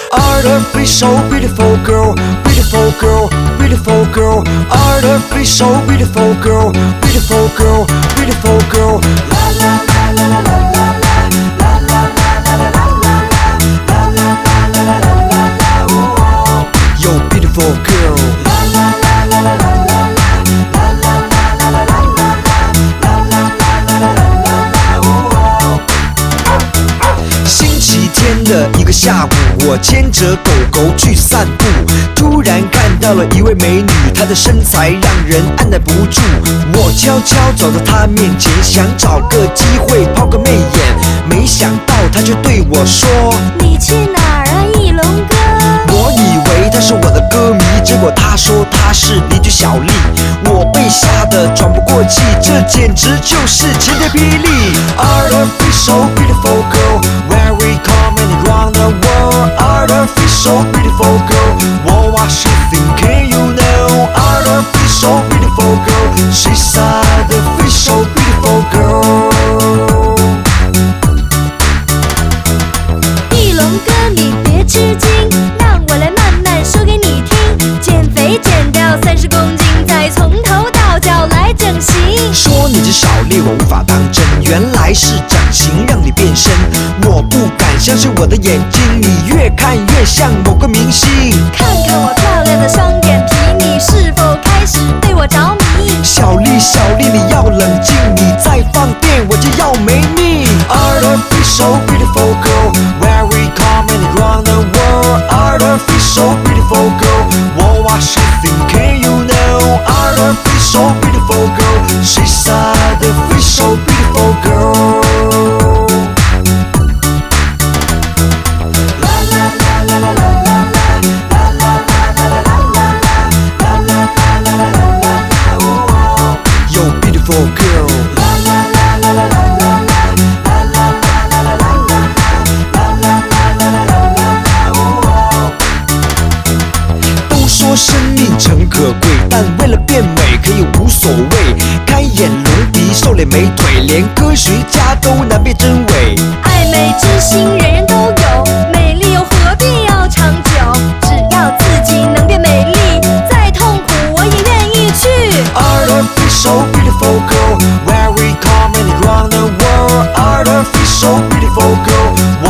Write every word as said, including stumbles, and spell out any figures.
Artificial beautiful girl, beautiful girl, beautiful girl. Artificial beautiful girl, beautiful girl, beautiful girl. La la la la la la la la la la la la la la la la. Yo, beautiful girl. La la la la la la la la la la la la la la la. 星期天的一个下午，我牵着狗狗去散步，突然看到了一位美女，她的身材让人按耐不住。我悄悄走到她面前，想找个机会抛个媚眼，没想到她却对我说： 你去哪儿啊，翼龙哥？ 我以为她是我的歌迷，结果她说她是邻居小丽，我被吓得喘不过气，这简直就是晴天霹雳。Artificial beautiful girl, very common around the world. Artificial beautiful girl, what was she thinking? You know, artificial beautiful girl, she's artificial beautiful girl. 翼龙哥，你别吃惊，让我来慢慢说给你听。减肥减掉三十公斤，再从头到脚来整形。 说你这小丽我无法当真，原来是整形让你变身，我不敢相信我的眼睛，你越看越像某个明星。 看看我漂亮的双眼皮，你是否开始对我着迷？ 小丽小丽你要冷静，你再放电我就要没命。Artificial beautiful girl, very common around the world. Artificial beautiful girl, what was she thinking? You know, artificial beautiful girl, she's artificial beautiful girl. La la la la la la la la la la la la la la la la la. Yo, beautiful girl. La la la la la la la la la la la la la. 都说生命诚可贵，但为了变美可以无所谓。开眼隆鼻，瘦脸美腿，连科学家都难辨真伪。 爱美之心人人都有，美丽又何必要长久？只要自己能变美丽，再痛苦我也愿意去。 Artificial beautiful girl, very common around the world. Artificial beautiful girl.